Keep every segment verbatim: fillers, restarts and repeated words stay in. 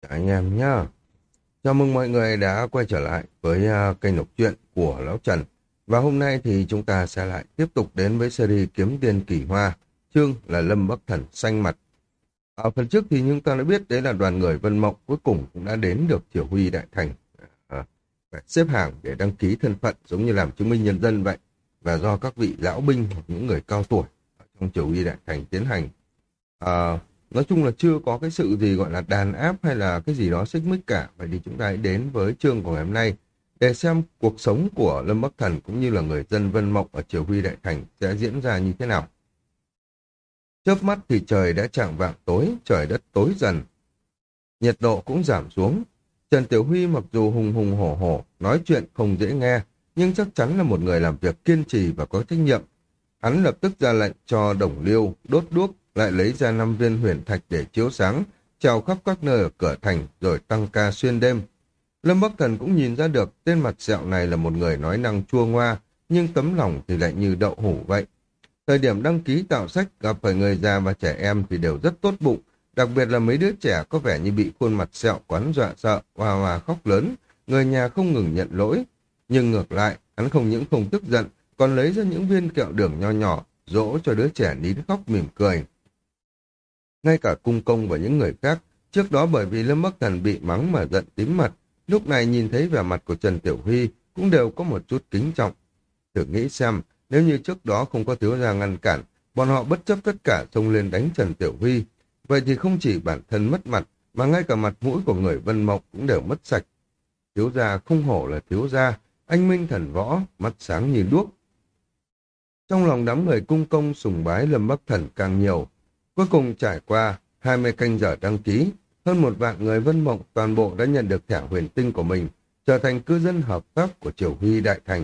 Anh em nhá. Chào mừng mọi người đã quay trở lại với à, kênh đọc truyện của Lão Trần. Và hôm nay thì chúng ta sẽ lại tiếp tục đến với series Kiếm Tiền Kỳ Hoa, chương là Lâm Bắc Thần xanh mặt. Ở phần trước thì chúng ta đã biết đấy là đoàn người Vân Mộng cuối cùng cũng đã đến được Triều Huy Đại Thành. À, phải xếp hàng để đăng ký thân phận giống như làm chứng minh nhân dân vậy. Và do các vị lão binh hoặc những người cao tuổi ở trong Triều Huy Đại Thành tiến hành. À, nói chung là chưa có cái sự gì gọi là đàn áp hay là cái gì đó xích mích cả. Vậy thì chúng ta hãy đến với chương của ngày hôm nay để xem cuộc sống của Lâm Bắc Thần cũng như là người dân Vân Mộng ở Triều Huy Đại Thành sẽ diễn ra như thế nào. Chớp mắt thì trời đã chạng vạng tối, trời đất tối dần, nhiệt độ cũng giảm xuống. Trần Tiểu Huy mặc dù hùng hùng hổ hổ, nói chuyện không dễ nghe, nhưng chắc chắn là một người làm việc kiên trì và có trách nhiệm. Hắn lập tức ra lệnh cho Đồng Liêu đốt đuốc, lại lấy ra năm viên huyền thạch để chiếu sáng, treo khắp các nơi ở cửa thành rồi tăng ca xuyên đêm. Lâm Bắc Thần cũng nhìn ra được tên mặt sẹo này là một người nói năng chua ngoa, nhưng tấm lòng thì lại như đậu hũ vậy. Thời điểm đăng ký tạo sách gặp phải người già và trẻ em thì đều rất tốt bụng, đặc biệt là mấy đứa trẻ có vẻ như bị khuôn mặt sẹo quắn dọa sợ, hoa hoa khóc lớn, người nhà không ngừng nhận lỗi. Nhưng ngược lại, hắn không những không tức giận, còn lấy ra những viên kẹo đường nho nhỏ, dỗ cho đứa trẻ nín khóc mỉm cười. Ngay cả cung công và những người khác, trước đó bởi vì Lâm Bắc Thần bị mắng mà giận tím mặt, lúc này nhìn thấy vẻ mặt của Trần Tiểu Huy cũng đều có một chút kính trọng. Thử nghĩ xem, nếu như trước đó không có thiếu gia ngăn cản, bọn họ bất chấp tất cả xông lên đánh Trần Tiểu Huy, vậy thì không chỉ bản thân mất mặt, mà ngay cả mặt mũi của người Vân Mộng cũng đều mất sạch. Thiếu gia không hổ là thiếu gia, anh minh thần võ, mắt sáng như đuốc. Trong lòng đám người cung công sùng bái Lâm Bắc Thần càng nhiều. Cuối cùng trải qua hai mươi canh giờ đăng ký, hơn một vạn người Vân Mộng toàn bộ đã nhận được thẻ huyền tinh của mình, trở thành cư dân hợp pháp của Triều Huy Đại Thành.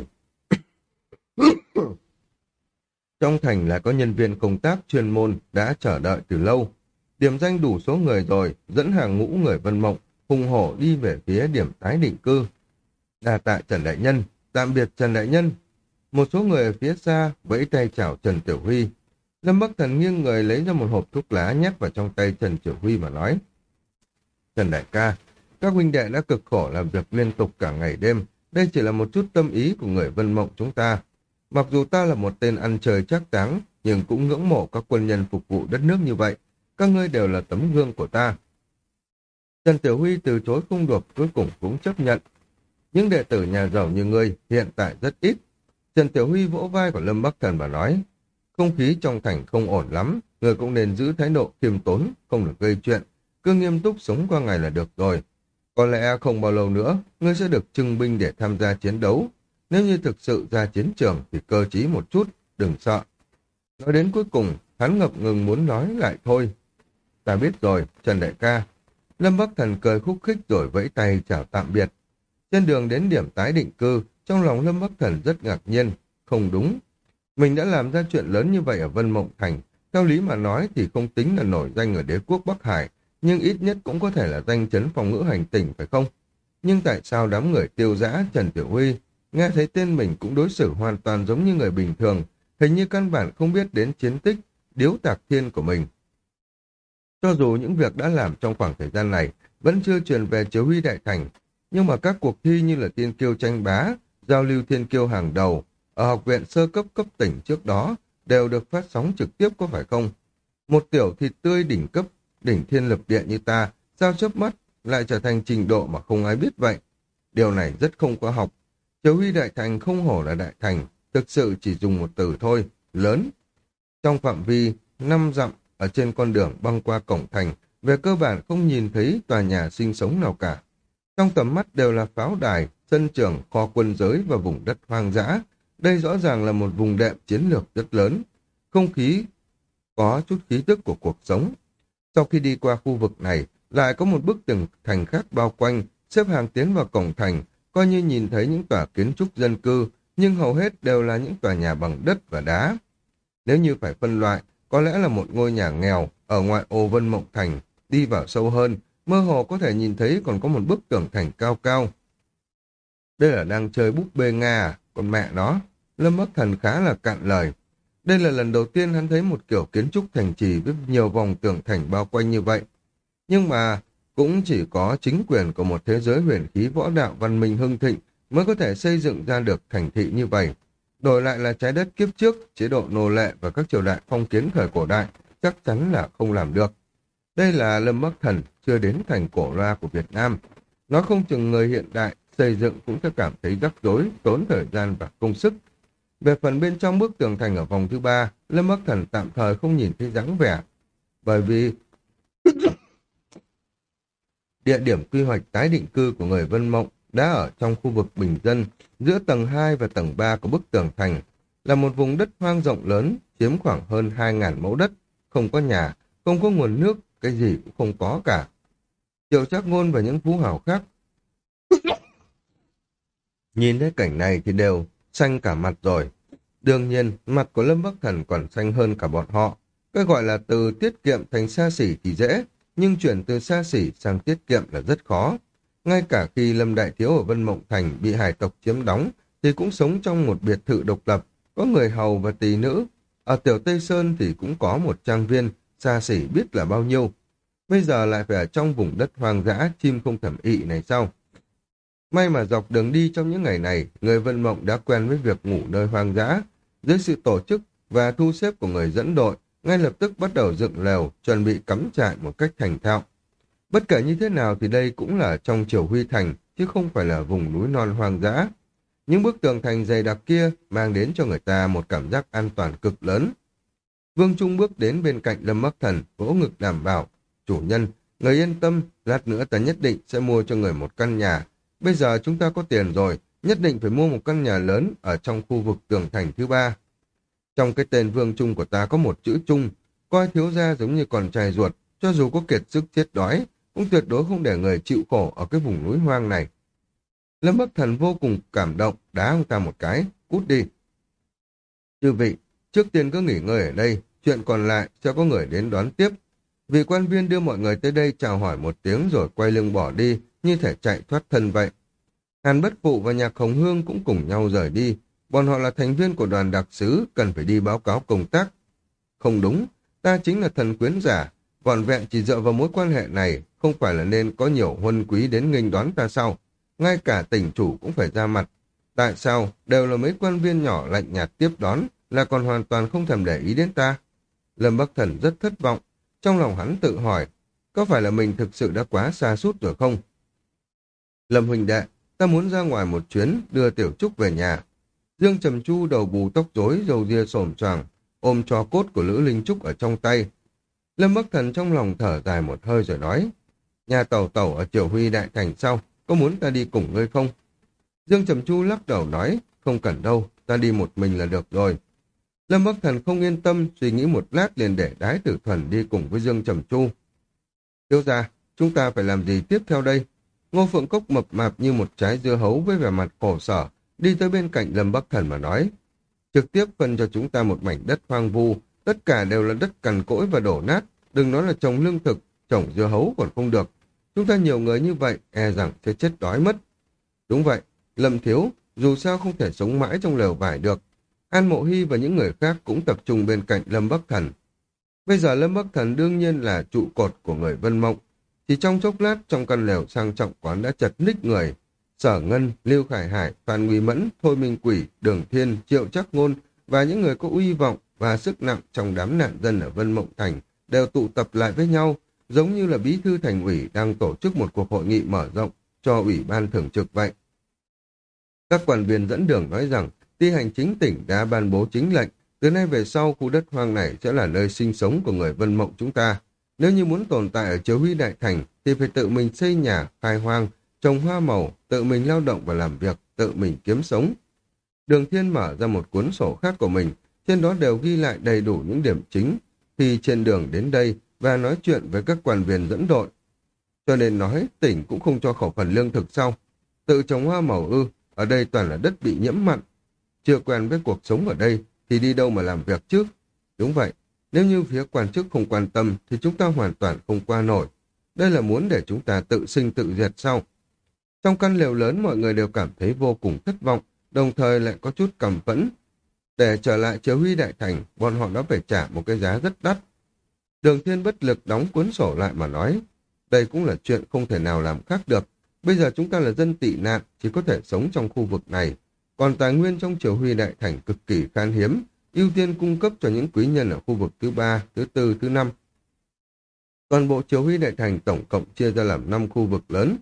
Trong thành là có nhân viên công tác chuyên môn đã chờ đợi từ lâu. Điểm danh đủ số người rồi, dẫn hàng ngũ người Vân Mộng, hùng hổ đi về phía điểm tái định cư. Đà tạ Trần Đại Nhân, tạm biệt Trần Đại Nhân. Một số người ở phía xa vẫy tay chào Trần Tiểu Huy. Lâm Bắc Thần nghiêng người lấy ra một hộp thuốc lá nhét vào trong tay Trần Tiểu Huy mà nói. Trần Đại ca, các huynh đệ đã cực khổ làm việc liên tục cả ngày đêm. Đây chỉ là một chút tâm ý của người Vân Mộng chúng ta. Mặc dù ta là một tên ăn chơi trác táng, nhưng cũng ngưỡng mộ các quân nhân phục vụ đất nước như vậy. Các ngươi đều là tấm gương của ta. Trần Tiểu Huy từ chối không được, cuối cùng cũng chấp nhận. Những đệ tử nhà giàu như ngươi hiện tại rất ít. Trần Tiểu Huy vỗ vai của Lâm Bắc Thần và nói, không khí trong thành không ổn lắm, người cũng nên giữ thái độ khiêm tốn, không được gây chuyện, cứ nghiêm túc sống qua ngày là được rồi. Có lẽ không bao lâu nữa, ngươi sẽ được trưng binh để tham gia chiến đấu. Nếu như thực sự ra chiến trường thì cơ trí một chút, đừng sợ. Nói đến cuối cùng, hắn ngập ngừng muốn nói lại thôi. Ta biết rồi, Trần Đại ca. Lâm Bắc Thần cười khúc khích rồi vẫy tay chào tạm biệt. Trên đường đến điểm tái định cư, trong lòng Lâm Bắc Thần rất ngạc nhiên. Không đúng. Mình đã làm ra chuyện lớn như vậy ở Vân Mộng Thành. Theo lý mà nói thì không tính là nổi danh ở đế quốc Bắc Hải, nhưng ít nhất cũng có thể là danh chấn phòng ngữ hành tỉnh phải không? Nhưng tại sao đám người tiêu dã Trần Tiểu Huy nghe thấy tên mình cũng đối xử hoàn toàn giống như người bình thường, hình như căn bản không biết đến chiến tích, điếu tạc thiên của mình. Cho dù những việc đã làm trong khoảng thời gian này vẫn chưa truyền về Triều Huy Đại Thành, nhưng mà các cuộc thi như là tiên kiêu tranh bá, giao lưu thiên kiêu hàng đầu, ở học viện sơ cấp cấp tỉnh trước đó đều được phát sóng trực tiếp có phải không? Một tiểu thịt tươi đỉnh cấp, đỉnh thiên lập địa như ta, sao chớp mắt lại trở thành trình độ mà không ai biết vậy? Điều này rất không có học. Triều Huy Đại Thành không hổ là đại thành, thực sự chỉ dùng một từ thôi, lớn. Trong phạm vi năm dặm ở trên con đường băng qua cổng thành, về cơ bản không nhìn thấy tòa nhà sinh sống nào cả. Trong tầm mắt đều là pháo đài, sân trường, kho quân giới và vùng đất hoang dã. Đây rõ ràng là một vùng đệm chiến lược rất lớn. Không khí có chút khí tức của cuộc sống. Sau khi đi qua khu vực này, lại có một bức tường thành khác bao quanh, xếp hàng tiến vào cổng thành, coi như nhìn thấy những tòa kiến trúc dân cư, nhưng hầu hết đều là những tòa nhà bằng đất và đá. Nếu như phải phân loại, có lẽ là một ngôi nhà nghèo ở ngoại ô Vân Mộng Thành, đi vào sâu hơn, mơ hồ có thể nhìn thấy còn có một bức tường thành cao cao. Đây là đang chơi búp bê Nga à? Còn mẹ nó, Lâm Bắc Thần khá là cạn lời. Đây là lần đầu tiên hắn thấy một kiểu kiến trúc thành trì với nhiều vòng tường thành bao quanh như vậy. Nhưng mà Cũng chỉ có chính quyền của một thế giới huyền khí võ đạo văn minh hưng thịnh mới có thể xây dựng ra được thành thị như vậy. Đổi lại là trái đất kiếp trước, chế độ nô lệ và các triều đại phong kiến thời cổ đại chắc chắn là không làm được. Đây là Lâm Bắc Thần chưa đến thành cổ loa của Việt Nam. Nó không chừng người hiện đại xây dựng cũng sẽ cảm thấy rắc rối, tốn thời gian và công sức. Về phần bên trong bức tường thành ở vòng thứ ba, Lâm Bắc Thần tạm thời không nhìn thấy dáng vẻ. Bởi vì địa điểm quy hoạch tái định cư của người Vân Mộng đã ở trong khu vực bình dân, giữa tầng hai và tầng ba của bức tường thành, là một vùng đất hoang rộng lớn, chiếm khoảng hơn hai nghìn mẫu đất, không có nhà, không có nguồn nước, cái gì cũng không có cả. Triệu Trác Ngôn và những phú hào khác nhìn thấy cảnh này thì đều xanh cả mặt rồi. Đương nhiên, mặt của Lâm Bắc Thần còn xanh hơn cả bọn họ. Cái gọi là từ tiết kiệm thành xa xỉ thì dễ, nhưng chuyển từ xa xỉ sang tiết kiệm là rất khó. Ngay cả khi Lâm Đại Thiếu ở Vân Mộng Thành bị hải tộc chiếm đóng, thì cũng sống trong một biệt thự độc lập, có người hầu và tỳ nữ. Ở Tiểu Tây Sơn thì cũng có một trang viên, xa xỉ biết là bao nhiêu. Bây giờ lại phải ở trong vùng đất hoang dã, chim không thèm ị này sao? May mà dọc đường đi trong những ngày này, người Vân Mộng đã quen với việc ngủ nơi hoang dã. Dưới sự tổ chức và thu xếp của người dẫn đội, ngay lập tức bắt đầu dựng lều, chuẩn bị cắm trại một cách thành thạo. Bất kể như thế nào thì đây cũng là trong Triều Huy Thành, chứ không phải là vùng núi non hoang dã. Những bức tường thành dày đặc kia mang đến cho người ta một cảm giác an toàn cực lớn. Vương Trung bước đến bên cạnh Lâm Bắc Thần, vỗ ngực đảm bảo: chủ nhân, người yên tâm, lát nữa ta nhất định sẽ mua cho người một căn nhà. Bây giờ chúng ta có tiền rồi, nhất định phải mua một căn nhà lớn ở trong khu vực tường thành thứ ba. Trong cái tên Vương Trung của ta có một chữ Trung, coi thiếu gia giống như con trai ruột, cho dù có kiệt sức chết đói, cũng tuyệt đối không để người chịu khổ ở cái vùng núi hoang này. Lâm Bắc Thần vô cùng cảm động, đá ông ta một cái: cút đi. Chư vị, trước tiên cứ nghỉ ngơi ở đây, chuyện còn lại sẽ có người đến đón tiếp. Vị quan viên đưa mọi người tới đây chào hỏi một tiếng rồi quay lưng bỏ đi, như thể chạy thoát thân vậy. Hàn Bất Phụ và Nhạc Hồng Hương cũng cùng nhau rời đi. Bọn họ là thành viên của đoàn đặc sứ, cần phải đi báo cáo công tác. Không đúng, ta chính là thần quyến giả, vỏn vẹn chỉ dựa vào mối quan hệ này, không phải là nên có nhiều huân quý đến nghênh đón ta sao? Ngay cả tỉnh chủ cũng phải ra mặt. Tại sao đều là mấy quan viên nhỏ lạnh nhạt tiếp đón, là còn hoàn toàn không thèm để ý đến ta? Lâm Bắc Thần rất thất vọng, trong lòng hắn tự hỏi, có phải là mình thực sự đã quá xa sút rồi không? Lâm huynh đệ, ta muốn ra ngoài một chuyến, đưa Tiểu Trúc về nhà. Dương Trầm Chu đầu bù tóc rối, râu ria xồm xoàng, ôm tro cốt của Lữ Linh Trúc ở trong tay. Lâm Bắc Thần trong lòng thở dài một hơi rồi nói: nhà tàu tàu ở Triều Huy Đại Thành sau, có muốn ta đi cùng ngươi không? Dương Trầm Chu lắc đầu nói: không cần đâu, ta đi một mình là được rồi. Lâm Bắc Thần không yên tâm, suy nghĩ một lát liền để Đái Tử Thuần đi cùng với Dương Trầm Chu. Thiếu gia, chúng ta phải làm gì tiếp theo đây? Ngô Phượng Cốc mập mạp như một trái dưa hấu với vẻ mặt khổ sở, đi tới bên cạnh Lâm Bắc Thần mà nói: trực tiếp phân cho chúng ta một mảnh đất hoang vu, tất cả đều là đất cằn cỗi và đổ nát, đừng nói là trồng lương thực, trồng dưa hấu còn không được. Chúng ta nhiều người như vậy, e rằng sẽ chết đói mất. Đúng vậy, Lâm thiếu, dù sao không thể sống mãi trong lều vải được. An Mộ Hy và những người khác cũng tập trung bên cạnh Lâm Bắc Thần. Bây giờ Lâm Bắc Thần đương nhiên là trụ cột của người Vân Mộng. Chỉ trong chốc lát, trong căn lều sang trọng quán đã chật ních người. Sở Ngân, Lưu Khải Hải, Phan Nguy Mẫn, Thôi Minh Quỷ, Đường Thiên, Triệu Trác Ngôn và những người có uy vọng và sức nặng trong đám nạn dân ở Vân Mộng Thành đều tụ tập lại với nhau, giống như là bí thư thành ủy đang tổ chức một cuộc hội nghị mở rộng cho ủy ban thường trực vậy. Các quan viên dẫn đường nói rằng ty hành chính tỉnh đã ban bố chính lệnh, từ nay về sau khu đất hoang này sẽ là nơi sinh sống của người Vân Mộng chúng ta. Nếu như muốn tồn tại ở Triều Huy Đại Thành thì phải tự mình xây nhà, khai hoang, trồng hoa màu, tự mình lao động và làm việc, tự mình kiếm sống. Đường Thiên mở ra một cuốn sổ khác của mình, trên đó đều ghi lại đầy đủ những điểm chính khi trên đường đến đây và nói chuyện với các quan viên dẫn đội. Cho nên nói tỉnh cũng không cho khẩu phần lương thực sau. Tự trồng hoa màu ư, ở đây toàn là đất bị nhiễm mặn. Chưa quen với cuộc sống ở đây thì đi đâu mà làm việc chứ? Đúng vậy, nếu như phía quan chức không quan tâm thì chúng ta hoàn toàn không qua nổi. Đây là muốn để chúng ta tự sinh tự diệt sau. Trong căn lều lớn mọi người đều cảm thấy vô cùng thất vọng, đồng thời lại có chút căm phẫn. Để trở lại Triều Huy Đại Thành, bọn họ đã phải trả một cái giá rất đắt. Đường Thiên bất lực đóng cuốn sổ lại mà nói: Đây cũng là chuyện không thể nào làm khác được. Bây giờ chúng ta là dân tị nạn, chỉ có thể sống trong khu vực này. Còn tài nguyên trong Triều Huy Đại Thành cực kỳ khan hiếm, ưu tiên cung cấp cho những quý nhân ở khu vực thứ ba, thứ tư, thứ năm. Toàn bộ Triều Huy Đại Thành tổng cộng chia ra làm năm khu vực lớn.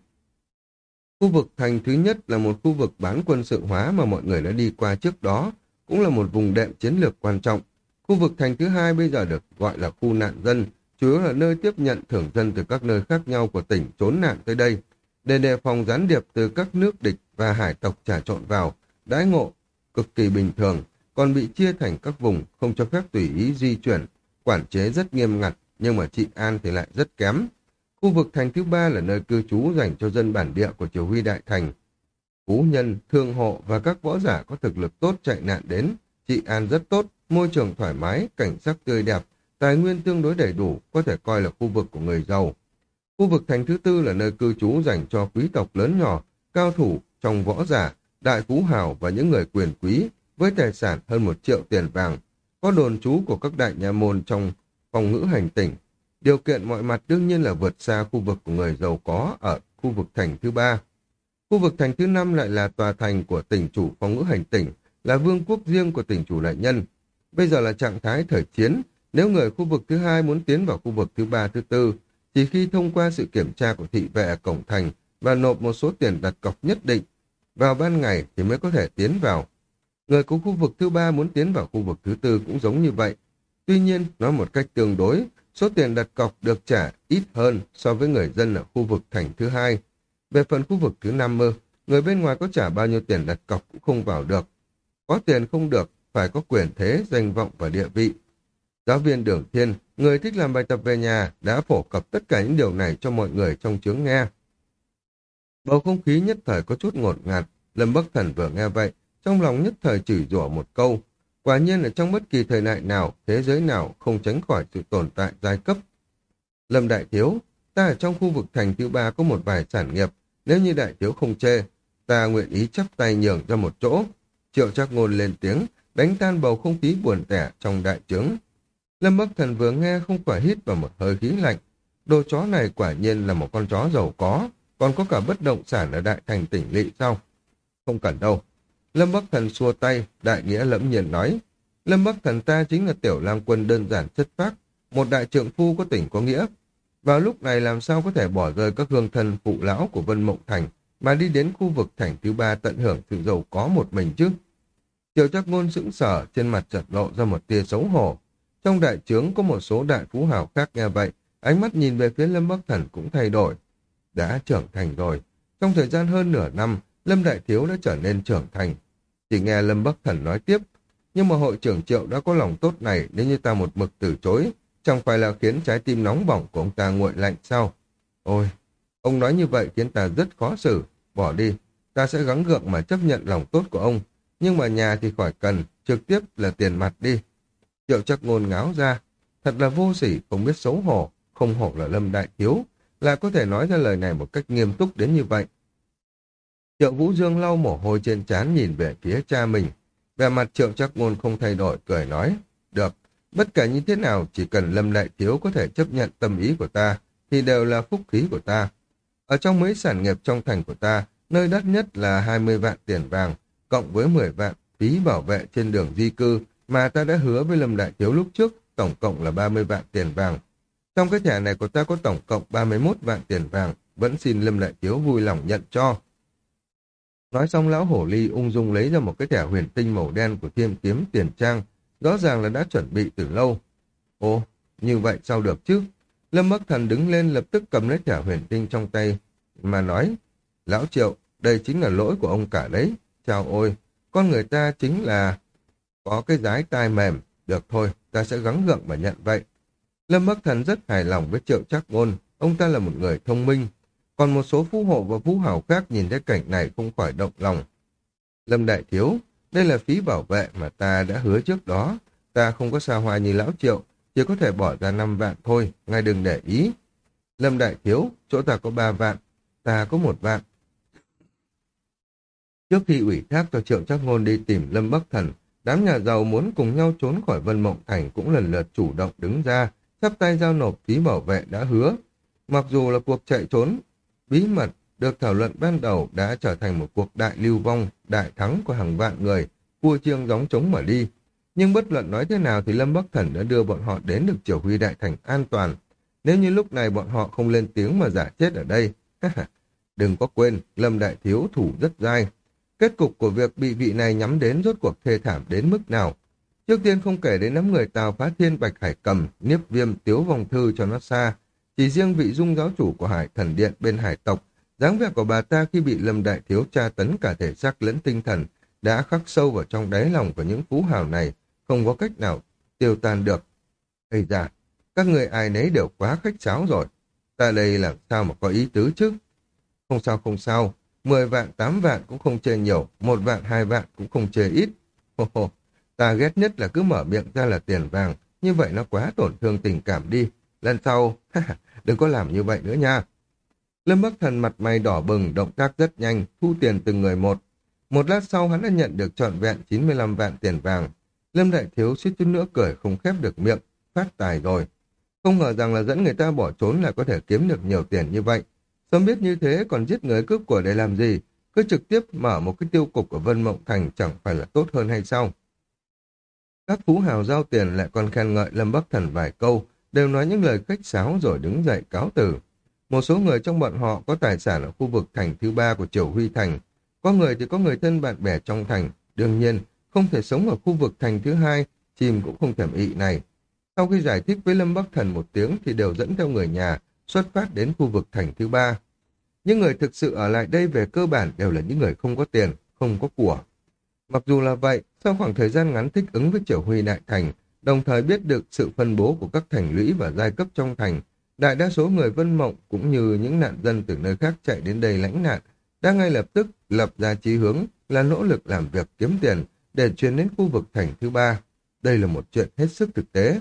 Khu vực thành thứ nhất là một khu vực bán quân sự hóa mà mọi người đã đi qua trước đó, cũng là một vùng đệm chiến lược quan trọng. Khu vực thành thứ hai bây giờ được gọi là khu nạn dân, chủ yếu là nơi tiếp nhận thưởng dân từ các nơi khác nhau của tỉnh trốn nạn tới đây, để đề phòng gián điệp từ các nước địch và hải tộc trà trộn vào, đãi ngộ cực kỳ bình thường, còn bị chia thành các vùng không cho phép tùy ý di chuyển, quản chế rất nghiêm ngặt, nhưng mà trị an thì lại rất kém. Khu vực thành thứ ba là nơi cư trú dành cho dân bản địa của Triều Huy Đại Thành. Phú nhân, thương hộ và các võ giả có thực lực tốt chạy nạn đến, trị an rất tốt, môi trường thoải mái, cảnh sắc tươi đẹp, tài nguyên tương đối đầy đủ, có thể coi là khu vực của người giàu. Khu vực thành thứ tư là nơi cư trú dành cho quý tộc lớn nhỏ, cao thủ trong võ giả, đại phú hào và những người quyền quý, với tài sản hơn một triệu tiền vàng, có đồn trú của các đại nha môn trong phòng ngữ hành tỉnh. Điều kiện mọi mặt đương nhiên là vượt xa khu vực của người giàu có ở khu vực thành thứ ba. Khu vực thành thứ năm lại là tòa thành của tỉnh chủ phòng ngữ hành tỉnh, là vương quốc riêng của tỉnh chủ đại nhân. Bây giờ là trạng thái thời chiến, nếu người khu vực thứ hai muốn tiến vào khu vực thứ ba, thứ tư, chỉ khi thông qua sự kiểm tra của thị vệ ở cổng thành và nộp một số tiền đặt cọc nhất định, vào ban ngày thì mới có thể tiến vào. Người của khu vực thứ ba muốn tiến vào khu vực thứ tư cũng giống như vậy. Tuy nhiên, nói một cách tương đối, số tiền đặt cọc được trả ít hơn so với người dân ở khu vực thành thứ hai. Về phần khu vực thứ năm mơ, người bên ngoài có trả bao nhiêu tiền đặt cọc cũng không vào được. Có tiền không được, phải có quyền thế, danh vọng và địa vị. Giáo viên Đường Thiên, người thích làm bài tập về nhà, đã phổ cập tất cả những điều này cho mọi người trong chướng nghe. Bầu không khí nhất thời có chút ngột ngạt, Lâm Bắc Thần vừa nghe vậy, trong lòng nhất thời chửi rủa một câu. Quả nhiên là trong bất kỳ thời đại nào, thế giới nào không tránh khỏi sự tồn tại giai cấp. Lâm Đại Thiếu, ta ở trong khu vực thành thứ ba có một vài sản nghiệp, nếu như Đại Thiếu không chê, ta nguyện ý chắp tay nhường ra một chỗ. Triệu Trác Ngôn lên tiếng, đánh tan bầu không khí buồn tẻ trong đại trướng. Lâm Bắc Thần vừa nghe không phải hít vào một hơi khí lạnh. Đồ chó này quả nhiên là một con chó giàu có, còn có cả bất động sản ở đại thành tỉnh lỵ sao? Không cần đâu. Lâm Bắc Thần xua tay, đại nghĩa lẫm nhiên nói. Lâm Bắc Thần ta chính là tiểu lang quân đơn giản chất phác, một đại trượng phu có tình có nghĩa. Vào lúc này làm sao có thể bỏ rơi các hương thân phụ lão của Vân Mộng Thành mà đi đến khu vực thành thứ ba tận hưởng sự giàu có một mình chứ? Triệu Trác Ngôn sững sờ, trên mặt chợt lộ ra một tia xấu hổ. Trong đại trướng có một số đại phú hào khác nghe vậy, ánh mắt nhìn về phía Lâm Bắc Thần cũng thay đổi. Đã trưởng thành rồi. Trong thời gian hơn nửa năm, Lâm Đại Thiếu đã trở nên trưởng thành. Chỉ nghe Lâm Bắc Thần nói tiếp, nhưng mà hội trưởng Triệu đã có lòng tốt này, nếu như ta một mực từ chối, chẳng phải là khiến trái tim nóng bỏng của ông ta nguội lạnh sao? Ôi, ông nói như vậy khiến ta rất khó xử. Bỏ đi, ta sẽ gắng gượng mà chấp nhận lòng tốt của ông. Nhưng mà nhà thì khỏi cần, trực tiếp là tiền mặt đi. Triệu Trác Ngôn ngáo ra, thật là vô sỉ, không biết xấu hổ, không hổ là Lâm Đại Thiếu, là có thể nói ra lời này một cách nghiêm túc đến như vậy. Triệu Vũ Dương lau mồ hôi trên trán nhìn về phía cha mình. Về mặt Triệu Trác Ngôn không thay đổi, cười nói, được, bất kể như thế nào, chỉ cần Lâm Đại Thiếu có thể chấp nhận tâm ý của ta, thì đều là phúc khí của ta. Ở trong mấy sản nghiệp trong thành của ta, nơi đắt nhất là hai mươi vạn tiền vàng, cộng với mười vạn phí bảo vệ trên đường di cư, mà ta đã hứa với Lâm Đại Thiếu lúc trước, tổng cộng là ba mươi vạn tiền vàng. Trong cái thẻ này của ta có tổng cộng ba mươi mốt vạn tiền vàng, vẫn xin Lâm Đại Thiếu vui lòng nhận cho. Nói xong lão hổ ly ung dung lấy ra một cái thẻ huyền tinh màu đen của Thiên Kiếm Tiền Trang, rõ ràng là đã chuẩn bị từ lâu. Ồ, như vậy sao được chứ? Lâm Bắc Thần đứng lên lập tức cầm lấy thẻ huyền tinh trong tay, mà nói, lão Triệu, đây chính là lỗi của ông cả đấy. Chào ôi, con người ta chính là có cái dái tai mềm, được thôi, ta sẽ gắng gượng mà nhận vậy. Lâm Bắc Thần rất hài lòng với Triệu Trác Ngôn, ông ta là một người thông minh, còn một số phú hộ và phú hào khác nhìn thấy cảnh này không khỏi động lòng. Lâm Đại Thiếu, đây là phí bảo vệ mà ta đã hứa trước đó, ta không có xa hoa như lão Triệu, chỉ có thể bỏ ra năm vạn thôi, ngài đừng để ý. Lâm Đại Thiếu, chỗ ta có ba vạn, ta có một vạn. Trước khi ủy thác cho Triệu Trác Ngôn đi tìm Lâm Bắc Thần, đám nhà giàu muốn cùng nhau trốn khỏi Vân Mộng Thành cũng lần lượt chủ động đứng ra, chắp tay giao nộp phí bảo vệ đã hứa. Mặc dù là cuộc chạy trốn bí mật được thảo luận ban đầu đã trở thành một cuộc đại lưu vong, đại thắng của hàng vạn người, vua chiêng gióng trống mà đi. Nhưng bất luận nói thế nào thì Lâm Bắc Thần đã đưa bọn họ đến được Triều Huy Đại Thành an toàn. Nếu như lúc này bọn họ không lên tiếng mà giả chết ở đây, đừng có quên, Lâm Đại Thiếu thủ rất dai. Kết cục của việc bị vị này nhắm đến rốt cuộc thê thảm đến mức nào. Trước tiên không kể đến nắm người Tào Phá Thiên, Bạch Hải Cầm, Niếp Viêm, Tiếu Vong Thư cho nó xa. Chỉ riêng vị dung giáo chủ của Hải Thần Điện bên Hải tộc, dáng vẻ của bà ta khi bị Lâm Đại Thiếu tra tấn cả thể xác lẫn tinh thần đã khắc sâu vào trong đáy lòng của những phú hào này, không có cách nào tiêu tan được. Ây da, các người ai nấy đều quá khách sáo rồi. Ta đây làm sao mà có ý tứ chứ? Không sao không sao, mười vạn, tám vạn cũng không chê nhiều, một vạn, hai vạn cũng không chê ít. Hô hô, ta ghét nhất là cứ mở miệng ra là tiền vàng, như vậy nó quá tổn thương tình cảm đi. Lần sau, đừng có làm như vậy nữa nha. Lâm Bắc Thần mặt mày đỏ bừng, động tác rất nhanh, thu tiền từng người một. Một lát sau hắn đã nhận được trọn vẹn chín mươi lăm vạn tiền vàng. Lâm Đại Thiếu suýt chút nữa cười không khép được miệng, phát tài rồi. Không ngờ rằng là dẫn người ta bỏ trốn là có thể kiếm được nhiều tiền như vậy. Sớm biết như thế còn giết người cướp của để làm gì, cứ trực tiếp mở một cái tiêu cục ở Vân Mộng Thành chẳng phải là tốt hơn hay sao? Các phú hào giao tiền lại còn khen ngợi Lâm Bắc Thần vài câu, đều nói những lời khách sáo rồi đứng dậy cáo từ. Một số người trong bọn họ có tài sản ở khu vực thành thứ ba của Triều Huy Thành. Có người thì có người thân bạn bè trong thành, đương nhiên không thể sống ở khu vực thành thứ hai, chim cũng không thèm ị này. Sau khi giải thích với Lâm Bắc Thần một tiếng thì đều dẫn theo người nhà xuất phát đến khu vực thành thứ ba. Những người thực sự ở lại đây về cơ bản đều là những người không có tiền, không có của. Mặc dù là vậy, sau khoảng thời gian ngắn thích ứng với Triều Huy Đại Thành, đồng thời biết được sự phân bố của các thành lũy và giai cấp trong thành, đại đa số người Vân Mộng cũng như những nạn dân từ nơi khác chạy đến đây lãnh nạn, đã ngay lập tức lập ra chí hướng là nỗ lực làm việc kiếm tiền để chuyển đến khu vực thành thứ ba. Đây là một chuyện hết sức thực tế.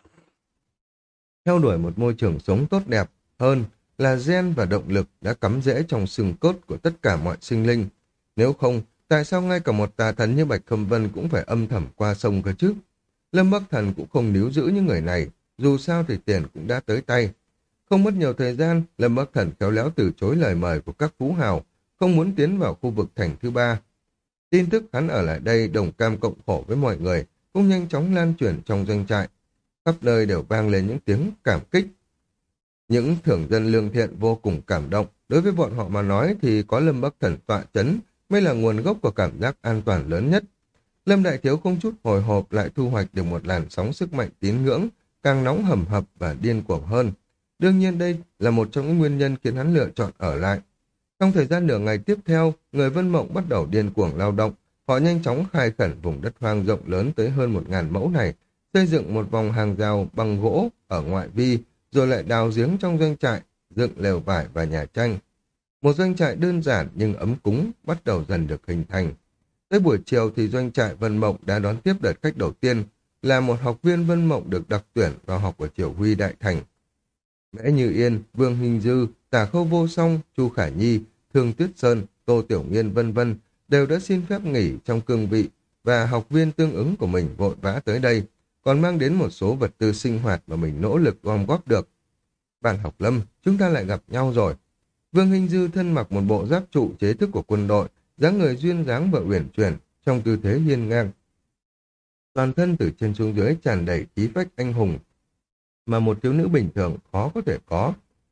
Theo đuổi một môi trường sống tốt đẹp hơn là gen và động lực đã cắm rễ trong xương cốt của tất cả mọi sinh linh. Nếu không, tại sao ngay cả một tà thần như Bạch Khâm Vân cũng phải âm thầm qua sông cơ chứ? Lâm Bắc Thần cũng không níu giữ những người này, dù sao thì tiền cũng đã tới tay. Không mất nhiều thời gian, Lâm Bắc Thần khéo léo từ chối lời mời của các phú hào, không muốn tiến vào khu vực thành thứ ba. Tin tức hắn ở lại đây đồng cam cộng khổ với mọi người, cũng nhanh chóng lan truyền trong doanh trại. Khắp nơi đều vang lên những tiếng cảm kích. Những thưởng dân lương thiện vô cùng cảm động. Đối với bọn họ mà nói thì có Lâm Bắc Thần tọa chấn mới là nguồn gốc của cảm giác an toàn lớn nhất. Lâm Đại Thiếu không chút hồi hộp lại thu hoạch được một làn sóng sức mạnh tín ngưỡng, càng nóng hầm hập và điên cuồng hơn. Đương nhiên đây là một trong những nguyên nhân khiến hắn lựa chọn ở lại. Trong thời gian nửa ngày tiếp theo, người Vân Mộng bắt đầu điên cuồng lao động. Họ nhanh chóng khai khẩn vùng đất hoang rộng lớn tới hơn một ngàn mẫu này, xây dựng một vòng hàng rào bằng gỗ ở ngoại vi, rồi lại đào giếng trong doanh trại, dựng lều vải và nhà tranh. Một doanh trại đơn giản nhưng ấm cúng bắt đầu dần được hình thành. Tới buổi chiều thì doanh trại Vân Mộng đã đón tiếp đợt khách đầu tiên, là một học viên Vân Mộng được đặc tuyển vào học ở Triều Huy Đại Thành. Mễ Như Yên, Vương Hình Dư, Tả Khâu Vô Song, Chu Khả Nhi, Thương Tuyết Sơn, Tô Tiểu Nghiên vân vân đều đã xin phép nghỉ trong cương vị và học viên tương ứng của mình vội vã tới đây, còn mang đến một số vật tư sinh hoạt mà mình nỗ lực gom góp được. Bạn học Lâm, chúng ta lại gặp nhau rồi. Vương Hình Dư thân mặc một bộ giáp trụ chế thức của quân đội, dáng người duyên dáng và uyển chuyển, trong tư thế hiên ngang. Toàn thân từ trên xuống dưới tràn đầy khí phách anh hùng, mà một thiếu nữ bình thường khó có thể có.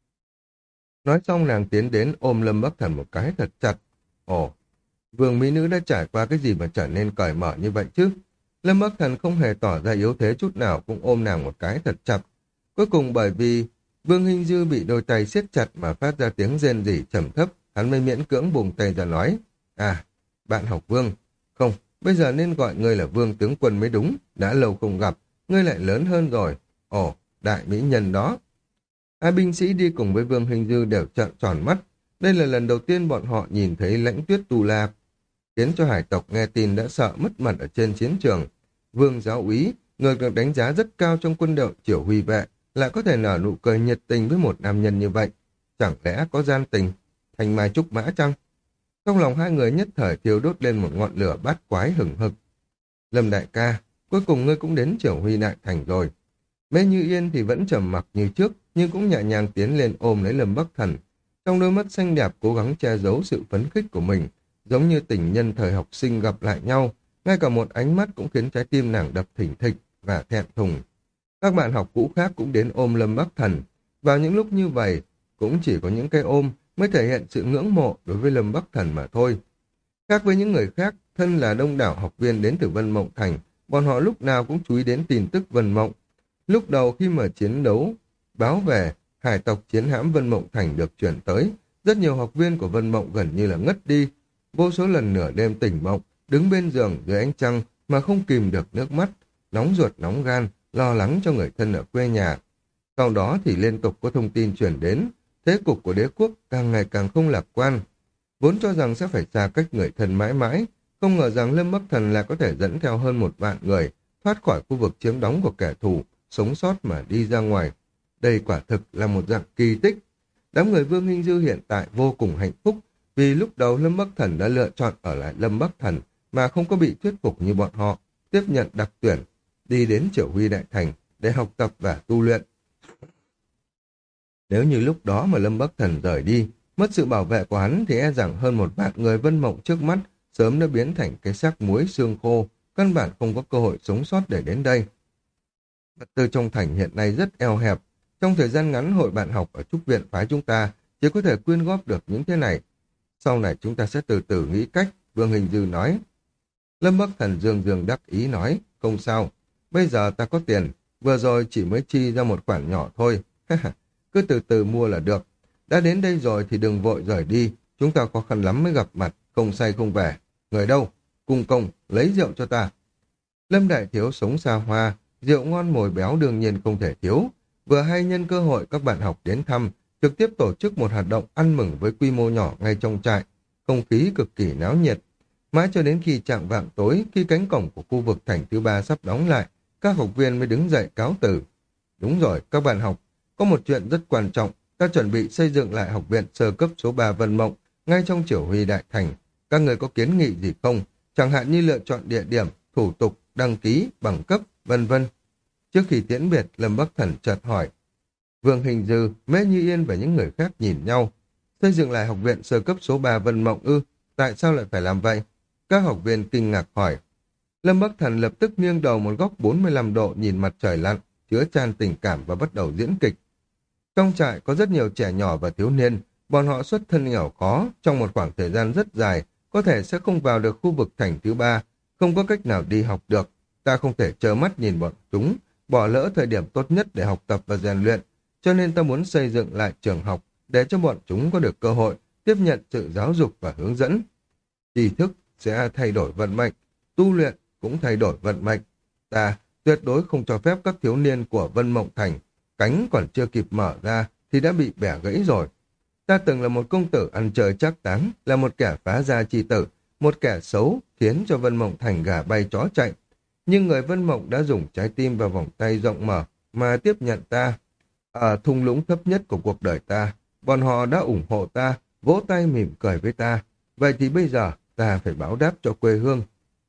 Nói xong nàng tiến đến ôm Lâm Bắc Thần một cái thật chặt. Ồ, Vương mỹ nữ đã trải qua cái gì mà trở nên cởi mở như vậy chứ? Lâm Bắc Thần không hề tỏ ra yếu thế chút nào, cũng ôm nàng một cái thật chặt. Cuối cùng bởi vì Vương Hình Dư bị đôi tay siết chặt mà phát ra tiếng rên rỉ trầm thấp, hắn mới miễn cưỡng buông tay ra nói: À, bạn học Vương. Không, bây giờ nên gọi ngươi là Vương tướng quân mới đúng, đã lâu không gặp, ngươi lại lớn hơn rồi. Ồ, đại mỹ nhân đó. Hai binh sĩ đi cùng với Vương Hình Dư đều trợn tròn mắt. Đây là lần đầu tiên bọn họ nhìn thấy Lãnh Tuyết Tu La, khiến cho hải tộc nghe tin đã sợ mất mặt ở trên chiến trường. Vương giáo úy, người được đánh giá rất cao trong quân đội Triều Huy vệ, lại có thể nở nụ cười nhiệt tình với một nam nhân như vậy. Chẳng lẽ có gian tình, thành mai trúc mã chăng? Trong lòng hai người nhất thời thiêu đốt lên một ngọn lửa bát quái hừng hực. Lâm đại ca, cuối cùng ngươi cũng đến Triều Huy Đại Thành rồi. Mễ Như Yên thì vẫn trầm mặc như trước, nhưng cũng nhẹ nhàng tiến lên ôm lấy Lâm Bắc Thần. Trong đôi mắt xanh đẹp cố gắng che giấu sự phấn khích của mình, giống như tình nhân thời học sinh gặp lại nhau, ngay cả một ánh mắt cũng khiến trái tim nàng đập thình thịch và thẹn thùng. Các bạn học cũ khác cũng đến ôm Lâm Bắc Thần. Vào những lúc như vậy, cũng chỉ có những cái ôm mới thể hiện sự ngưỡng mộ đối với Lâm Bắc Thần mà thôi. Khác với những người khác, thân là đông đảo học viên đến từ Vân Mộng Thành, bọn họ lúc nào cũng chú ý đến tin tức Vân Mộng. Lúc đầu khi mà chiến đấu báo về, hải tộc chiến hãm Vân Mộng Thành được chuyển tới, rất nhiều học viên của Vân Mộng gần như là ngất đi. Vô số lần nửa đêm tỉnh mộng, đứng bên giường dưới ánh trăng mà không kìm được nước mắt, nóng ruột nóng gan, lo lắng cho người thân ở quê nhà. Sau đó thì liên tục có thông tin truyền đến, thế cục của đế quốc càng ngày càng không lạc quan. Vốn cho rằng sẽ phải xa cách người thân mãi mãi, không ngờ rằng Lâm Bắc Thần lại có thể dẫn theo hơn một vạn người, thoát khỏi khu vực chiếm đóng của kẻ thù, sống sót mà đi ra ngoài. Đây quả thực là một dạng kỳ tích. Đám người Vương Hinh Dư hiện tại vô cùng hạnh phúc, vì lúc đầu Lâm Bắc Thần đã lựa chọn ở lại Lâm Bắc Thần, mà không có bị thuyết phục như bọn họ, tiếp nhận đặc tuyển, đi đến Triều Huy Đại Thành để học tập và tu luyện. Nếu như lúc đó mà Lâm Bắc Thần rời đi, mất sự bảo vệ của hắn thì e rằng hơn một vạn người Vân Mộng trước mắt sớm đã biến thành cái xác muối xương khô, căn bản không có cơ hội sống sót để đến đây. Vật tư trong thành hiện nay rất eo hẹp, trong thời gian ngắn hội bạn học ở trúc viện phái chúng ta chỉ có thể quyên góp được những thế này. Sau này chúng ta sẽ từ từ nghĩ cách, Vương Hình Dư nói. Lâm Bắc Thần dương dương đắc ý nói, không sao, bây giờ ta có tiền, vừa rồi chỉ mới chi ra một khoản nhỏ thôi, cứ từ từ mua là được. Đã đến đây rồi thì đừng vội rời đi, chúng ta khó khăn lắm mới gặp mặt, không say không về. Người đâu? Cung công, lấy rượu cho ta. Lâm Đại Thiếu sống xa hoa, rượu ngon mồi béo đương nhiên không thể thiếu. Vừa hay nhân cơ hội các bạn học đến thăm, trực tiếp tổ chức một hoạt động ăn mừng với quy mô nhỏ ngay trong trại, không khí cực kỳ náo nhiệt. Mãi cho đến khi chạng vạng tối, khi cánh cổng của khu vực thành thứ ba sắp đóng lại, các học viên mới đứng dậy cáo từ. Đúng rồi, các bạn học, có một chuyện rất quan trọng, ta chuẩn bị xây dựng lại học viện sơ cấp số ba Vân Mộng, ngay trong Triều Huy Đại Thành. Các người có kiến nghị gì không? Chẳng hạn như lựa chọn địa điểm, thủ tục, đăng ký, bằng cấp, vân vân. Trước khi tiễn biệt, Lâm Bắc Thần chợt hỏi. Vương Hình Dư, Mễ Như Yên và những người khác nhìn nhau. Xây dựng lại học viện sơ cấp số ba Vân Mộng ư? Tại sao lại phải làm vậy? Các học viên kinh ngạc hỏi. Lâm Bắc Thần lập tức nghiêng đầu một góc bốn mươi lăm độ nhìn mặt trời lặn, chứa chan tình cảm và bắt đầu diễn kịch. Trong trại có rất nhiều trẻ nhỏ và thiếu niên, bọn họ xuất thân nghèo khó, trong một khoảng thời gian rất dài, có thể sẽ không vào được khu vực thành thứ ba, không có cách nào đi học được. Ta không thể trơ mắt nhìn bọn chúng, bỏ lỡ thời điểm tốt nhất để học tập và rèn luyện, cho nên ta muốn xây dựng lại trường học để cho bọn chúng có được cơ hội tiếp nhận sự giáo dục và hướng dẫn. Tri thức sẽ thay đổi vận mệnh, tu luyện cũng thay đổi vận mệnh. Ta tuyệt đối không cho phép các thiếu niên của Vân Mộng Thành cánh còn chưa kịp mở ra thì đã bị bẻ gãy rồi. Ta từng là một công tử ăn chơi trác táng, là một kẻ phá gia chi tử, một kẻ xấu khiến cho Vân Mộng Thành gà bay chó chạy. Nhưng người Vân Mộng đã dùng trái tim và vòng tay rộng mở mà tiếp nhận ta. Ở thung lũng thấp nhất của cuộc đời ta, bọn họ đã ủng hộ ta, vỗ tay mỉm cười với ta. Vậy thì bây giờ ta phải báo đáp cho quê hương.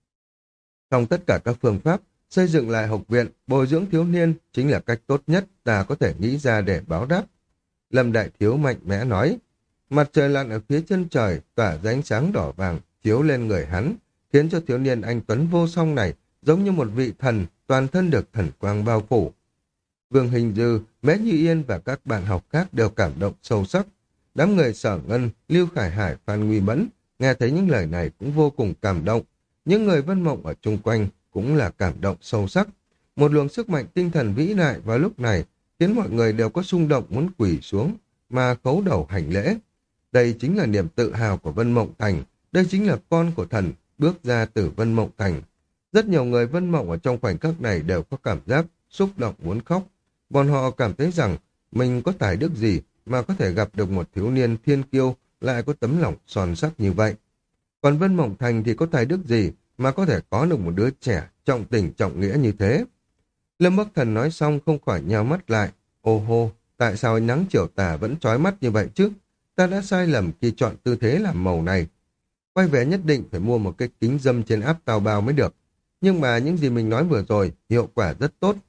Trong tất cả các phương pháp, xây dựng lại học viện, bồi dưỡng thiếu niên chính là cách tốt nhất ta có thể nghĩ ra để báo đáp. Lâm Đại Thiếu mạnh mẽ nói, mặt trời lặn ở phía chân trời tỏa ra ánh sáng đỏ vàng chiếu lên người hắn, khiến cho thiếu niên anh tuấn vô song này giống như một vị thần, toàn thân được thần quang bao phủ. Vương Hình Dư, Mễ Như Yên và các bạn học khác đều cảm động sâu sắc. Đám người Sở Ngân, Lưu Khải Hải, Phan Nguy Mẫn nghe thấy những lời này cũng vô cùng cảm động. Những người Vân Mộng ở chung quanh cũng là cảm động sâu sắc. Một luồng sức mạnh tinh thần vĩ đại vào lúc này khiến mọi người đều có xung động muốn quỳ xuống mà khấu đầu hành lễ. Đây chính là niềm tự hào của Vân Mộng Thành, đây chính là con của thần bước ra từ Vân Mộng Thành. Rất nhiều người Vân Mộng ở trong khoảnh khắc này đều có cảm giác xúc động muốn khóc. Bọn họ cảm thấy rằng mình có tài đức gì mà có thể gặp được một thiếu niên thiên kiêu lại có tấm lòng son sắc như vậy. Còn Vân Mộng Thành thì có tài đức gì mà có thể có được một đứa trẻ trọng tình trọng nghĩa như thế. Lâm Bắc Thần nói xong không khỏi nheo mắt lại. Ô hô, tại sao ánh nắng chiều tà vẫn chói mắt như vậy chứ? Ta đã sai lầm khi chọn tư thế làm màu này. Quay về nhất định phải mua một cái kính dâm trên áp tào bao mới được. Nhưng mà những gì mình nói vừa rồi hiệu quả rất tốt.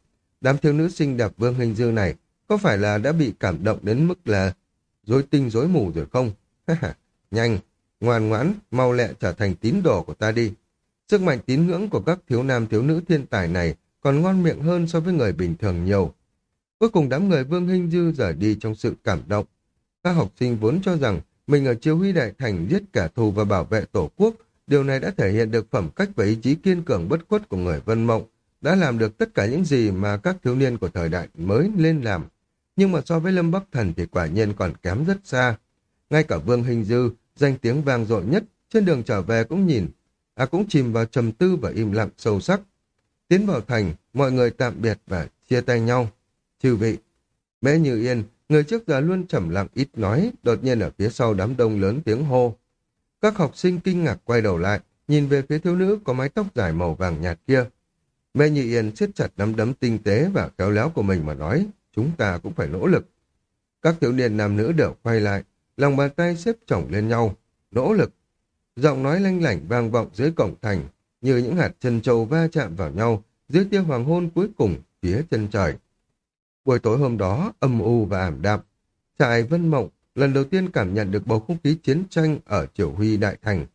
Đám thiếu nữ xinh đẹp Vương Hình Dư này có phải là đã bị cảm động đến mức là rối tinh rối mù rồi không? Nhanh, ngoan ngoãn, mau lẹ trở thành tín đồ của ta đi. Sức mạnh tín ngưỡng của các thiếu nam thiếu nữ thiên tài này còn ngon miệng hơn so với người bình thường nhiều. Cuối cùng đám người Vương Hình Dư rời đi trong sự cảm động. Các học sinh vốn cho rằng mình ở Chiêu Huy Đại Thành giết kẻ thù và bảo vệ tổ quốc, điều này đã thể hiện được phẩm cách và ý chí kiên cường bất khuất của người Vân Mộng, đã làm được tất cả những gì mà các thiếu niên của thời đại mới lên làm. Nhưng mà so với Lâm Bắc Thần thì quả nhiên còn kém rất xa. Ngay cả Vương Hình Dư, danh tiếng vang dội nhất, trên đường trở về cũng nhìn, à cũng chìm vào trầm tư và im lặng sâu sắc. Tiến vào thành, mọi người tạm biệt và chia tay nhau. Chư vị, Mễ Như Yên, người trước giờ luôn trầm lặng ít nói, đột nhiên ở phía sau đám đông lớn tiếng hô. Các học sinh kinh ngạc quay đầu lại, nhìn về phía thiếu nữ có mái tóc dài màu vàng nhạt kia. Mễ Như Yên siết chặt nắm đấm tinh tế và khéo léo của mình mà nói, chúng ta cũng phải nỗ lực. Các thiếu niên nam nữ đều quay lại, lòng bàn tay xếp chồng lên nhau, nỗ lực. Giọng nói lanh lảnh vang vọng dưới cổng thành, như những hạt chân châu va chạm vào nhau dưới tia hoàng hôn cuối cùng phía chân trời. Buổi tối hôm đó âm u và ảm đạm, trại Vân Mộng lần đầu tiên cảm nhận được bầu không khí chiến tranh ở Chiêu Huy Đại Thành.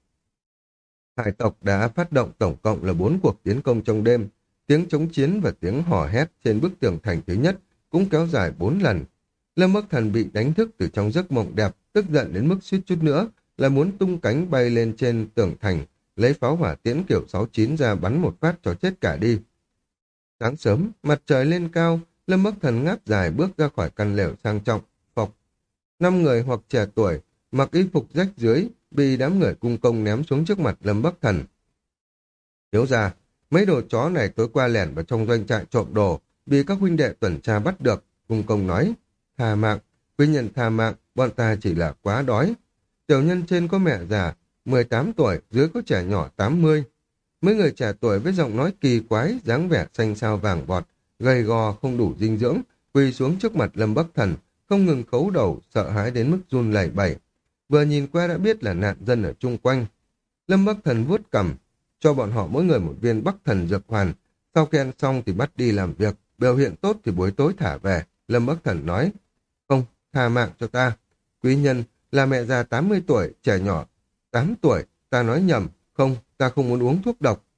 Hải tộc đã phát động tổng cộng là bốn cuộc tiến công trong đêm, tiếng chống chiến và tiếng hò hét trên bức tường thành thứ nhất cũng kéo dài bốn lần. Lâm Bắc Thần bị đánh thức từ trong giấc mộng đẹp, tức giận đến mức suýt chút nữa là muốn tung cánh bay lên trên tường thành, lấy pháo hỏa tiễn kiểu sáu chín ra bắn một phát cho chết cả đi. Sáng sớm, mặt trời lên cao, Lâm Bắc Thần ngáp dài bước ra khỏi căn lều sang trọng, phộc. Năm người hoặc trẻ tuổi, mặc y phục rách dưới, bị đám người cung công ném xuống trước mặt Lâm Bắc Thần. Thiếu ra, mấy đồ chó này tối qua lẻn vào trong doanh trại trộm đồ, bị các huynh đệ tuần tra bắt được, cung công nói. Tha mạng, quý nhân tha mạng, bọn ta chỉ là quá đói. Tiểu nhân trên có mẹ già, mười tám tuổi, dưới có trẻ nhỏ tám mươi. Mấy người trẻ tuổi với giọng nói kỳ quái, dáng vẻ xanh xao vàng vọt, gầy gò không đủ dinh dưỡng, quỳ xuống trước mặt Lâm Bắc Thần, không ngừng khấu đầu, sợ hãi đến mức run lẩy bẩy. Vừa nhìn qua đã biết là nạn dân ở chung quanh. Lâm Bắc Thần vuốt cằm, cho bọn họ mỗi người một viên Bắc Thần dược hoàn. Sau khi ăn xong thì bắt đi làm việc, biểu hiện tốt thì buổi tối thả về. Lâm Bắc Thần nói, không, tha mạng cho ta. Quý nhân là mẹ già tám mươi tuổi, trẻ nhỏ tám tuổi, ta nói nhầm, không, ta không muốn uống thuốc độc.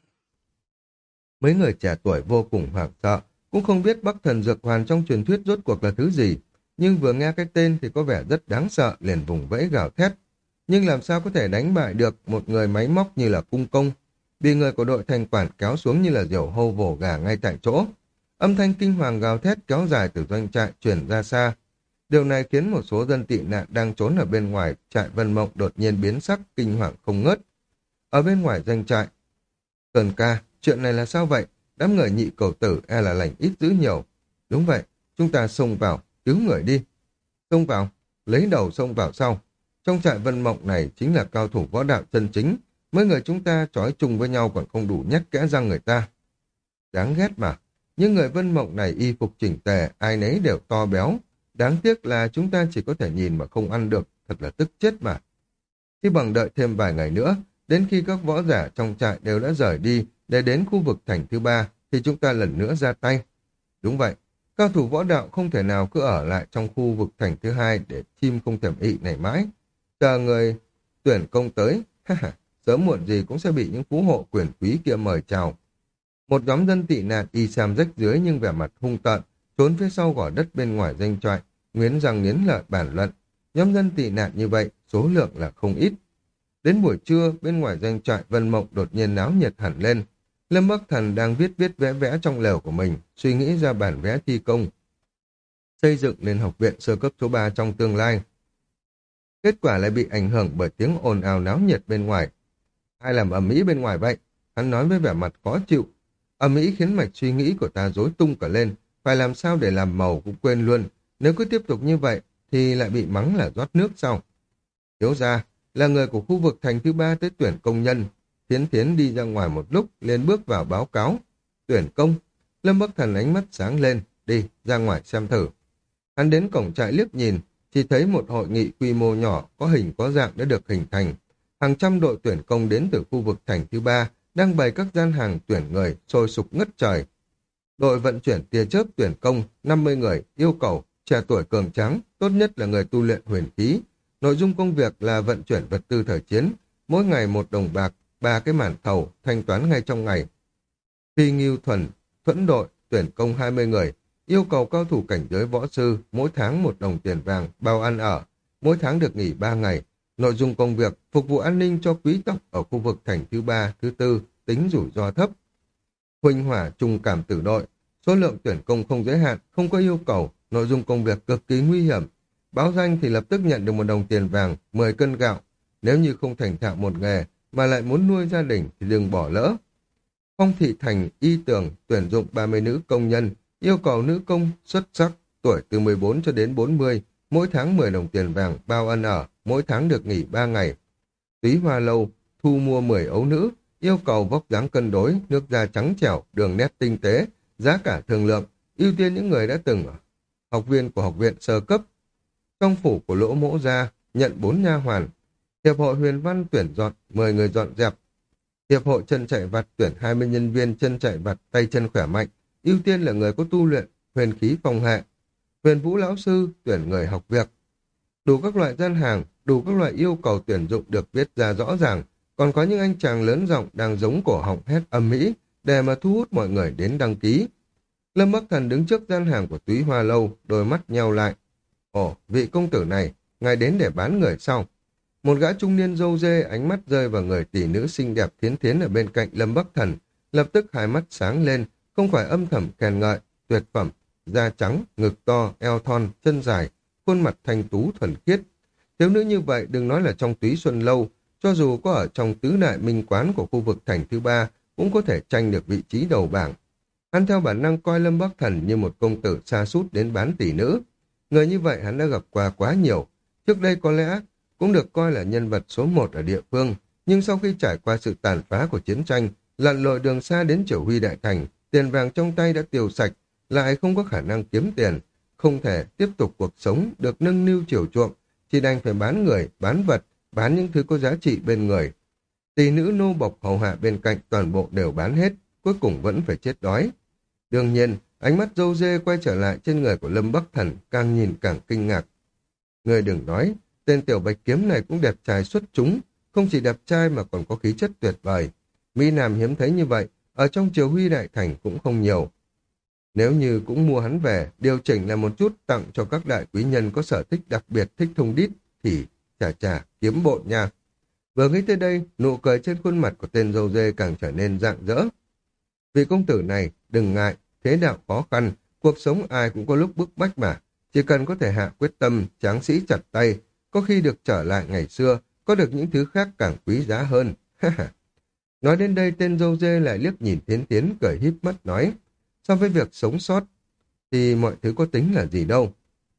Mấy người trẻ tuổi vô cùng hoảng sợ, cũng không biết Bắc Thần dược hoàn trong truyền thuyết rốt cuộc là thứ gì, nhưng vừa nghe cái tên thì có vẻ rất đáng sợ, liền vùng vẫy gào thét. Nhưng làm sao có thể đánh bại được một người máy móc như là cung công, bị người của đội thành quản kéo xuống như là diều hâu vồ gà ngay tại chỗ. Âm thanh kinh hoàng gào thét kéo dài từ doanh trại truyền ra xa. Điều này khiến một số dân tị nạn đang trốn ở bên ngoài trại Vân Mộng đột nhiên biến sắc, kinh hoàng không ngớt. Ở bên ngoài doanh trại, Tần ca, chuyện này là sao vậy? Đám người nhị cầu tử e là lành ít dữ nhiều. Đúng vậy, chúng ta xông vào, cứu người đi. Xông vào, lấy đầu xông vào sau. Trong trại Vân Mộng này chính là cao thủ võ đạo chân chính. Mấy người chúng ta trói chung với nhau còn không đủ nhắc kẽ răng người ta. Đáng ghét mà. Nhưng người Vân Mộng này y phục chỉnh tề, ai nấy đều to béo. Đáng tiếc là chúng ta chỉ có thể nhìn mà không ăn được, thật là tức chết mà. Khi bằng đợi thêm vài ngày nữa, đến khi các võ giả trong trại đều đã rời đi để đến khu vực thành thứ ba, thì chúng ta lần nữa ra tay. Đúng vậy, cao thủ võ đạo không thể nào cứ ở lại trong khu vực thành thứ hai để chim không thèm ị này mãi. Chờ người tuyển công tới, sớm muộn gì cũng sẽ bị những phú hộ quyền quý kia mời chào. Một nhóm dân tị nạn y sam rách dưới nhưng vẻ mặt hung tợn, trốn phía sau gò đất bên ngoài doanh trại, nghiến răng nghiến lợi bàn luận. Nhóm dân tị nạn như vậy, số lượng là không ít. Đến buổi trưa, bên ngoài doanh trại Vân Mộng đột nhiên náo nhiệt hẳn lên. Lâm Bắc Thần đang viết viết vẽ vẽ trong lều của mình, suy nghĩ ra bản vẽ thi công, xây dựng lên học viện sơ cấp số ba trong tương lai. Kết quả lại bị ảnh hưởng bởi tiếng ồn ào náo nhiệt bên ngoài. Ai làm ầm ĩ bên ngoài vậy? Hắn nói với vẻ mặt khó chịu. Ầm ĩ khiến mạch suy nghĩ của ta rối tung cả lên, phải làm sao để làm màu cũng quên luôn. Nếu cứ tiếp tục như vậy thì lại bị mắng là rót nước sau. Thiếu ra là người của khu vực thành thứ ba tới tuyển công nhân. Thiến Thiến đi ra ngoài một lúc, liền bước vào báo cáo. Tuyển công. Lâm Bắc Thần ánh mắt sáng lên, đi, ra ngoài xem thử. Hắn đến cổng trại liếc nhìn, chỉ thấy một hội nghị quy mô nhỏ, có hình có dạng đã được hình thành. Hàng trăm đội tuyển công đến từ khu vực thành thứ ba, đang bày các gian hàng tuyển người, sôi sục ngất trời. Đội vận chuyển tia chớp tuyển công năm mươi người, yêu cầu trẻ tuổi cường tráng, tốt nhất là người tu luyện huyền khí. Nội dung công việc là vận chuyển vật tư thời chiến, mỗi ngày một đồng bạc, ba cái màn thầu, thanh toán ngay trong ngày. Phi Ngưu Thuần, thuẫn đội, tuyển công hai mươi người, yêu cầu cao thủ cảnh giới võ sư, mỗi tháng một đồng tiền vàng, bao ăn ở, mỗi tháng được nghỉ ba ngày. Nội dung công việc, phục vụ an ninh cho quý tộc ở khu vực thành thứ ba, thứ tư, tính rủi ro thấp. Huỳnh hỏa trùng cảm tử đội, số lượng tuyển công không giới hạn, không có yêu cầu, nội dung công việc cực kỳ nguy hiểm. Báo danh thì lập tức nhận được một đồng tiền vàng, mười cân gạo. Nếu như không thành thạo một nghề mà lại muốn nuôi gia đình thì đừng bỏ lỡ. Phong thị thành y tường tuyển dụng ba mươi nữ công nhân, yêu cầu nữ công xuất sắc, tuổi từ mười bốn cho đến bốn mươi, mỗi tháng mười đồng tiền vàng, bao ăn ở, mỗi tháng được nghỉ ba ngày. Túy Hoa Lâu thu mua mười ấu nữ, yêu cầu vóc dáng cân đối, nước da trắng trẻo, đường nét tinh tế, giá cả thương lượng, ưu tiên những người đã từng học viên của học viện sơ cấp. Trong phủ của Lỗ Mỗ Gia nhận bốn nha hoàn. Hiệp hội Huyền Văn tuyển dọn mười người dọn dẹp. Hiệp hội chân chạy vặt tuyển hai mươi nhân viên chân chạy vặt tay chân khỏe mạnh, ưu tiên là người có tu luyện huyền khí phong hệ. Huyền Vũ lão sư tuyển người học việc. Đủ các loại gian hàng, đủ các loại yêu cầu tuyển dụng được viết ra rõ ràng, còn có những anh chàng lớn giọng đang giống cổ họng hét âm mỹ để mà thu hút mọi người đến đăng ký. Lâm Bắc Thần đứng trước gian hàng của Túy Hoa Lâu, đôi mắt nheo lại. Ồ, vị công tử này, ngài đến để bán người sao? Một gã trung niên râu dê, ánh mắt rơi vào người tỷ nữ xinh đẹp thiến thiến ở bên cạnh Lâm Bắc Thần, lập tức hai mắt sáng lên, không phải âm thầm khen ngợi, tuyệt phẩm, da trắng, ngực to, eo thon, chân dài, khuôn mặt thanh tú thuần khiết. Thiếu nữ như vậy đừng nói là trong Túy Xuân Lâu, cho dù có ở trong tứ đại minh quán của khu vực thành thứ ba, cũng có thể tranh được vị trí đầu bảng. Hắn theo bản năng coi Lâm Bắc Thần như một công tử sa sút đến bán tỷ nữ. Người như vậy hắn đã gặp qua quá nhiều. Trước đây có lẽ cũng được coi là nhân vật số một ở địa phương, nhưng sau khi trải qua sự tàn phá của chiến tranh, lặn lội đường xa đến Triều Huy Đại Thành, tiền vàng trong tay đã tiêu sạch, lại không có khả năng kiếm tiền, không thể tiếp tục cuộc sống được nâng niu chiều chuộng, chỉ đành phải bán người, bán vật, bán những thứ có giá trị bên người. Tỷ nữ nô bộc hầu hạ bên cạnh toàn bộ đều bán hết, cuối cùng vẫn phải chết đói. Đương nhiên, ánh mắt râu dê quay trở lại trên người của Lâm Bắc Thần, càng nhìn càng kinh ngạc. Người đừng nói, tên tiểu bạch kiếm này cũng đẹp trai xuất chúng, không chỉ đẹp trai mà còn có khí chất tuyệt vời. Mỹ Nam hiếm thấy như vậy, ở trong Triều Huy Đại Thành cũng không nhiều. Nếu như cũng mua hắn về, điều chỉnh là một chút tặng cho các đại quý nhân có sở thích đặc biệt thích thông đít, thì chà chà, kiếm bộn nha. Vừa nghĩ tới đây, nụ cười trên khuôn mặt của tên râu dê càng trở nên rạng rỡ. Vị công tử này, đừng ngại, thế đạo khó khăn, cuộc sống ai cũng có lúc bức bách mà. Chỉ cần có thể hạ quyết tâm, tráng sĩ chặt tay, có khi được trở lại ngày xưa, có được những thứ khác càng quý giá hơn. Nói đến đây, tên râu dê lại liếc nhìn Tiến Tiến cười híp mắt nói, so với việc sống sót, thì mọi thứ có tính là gì đâu.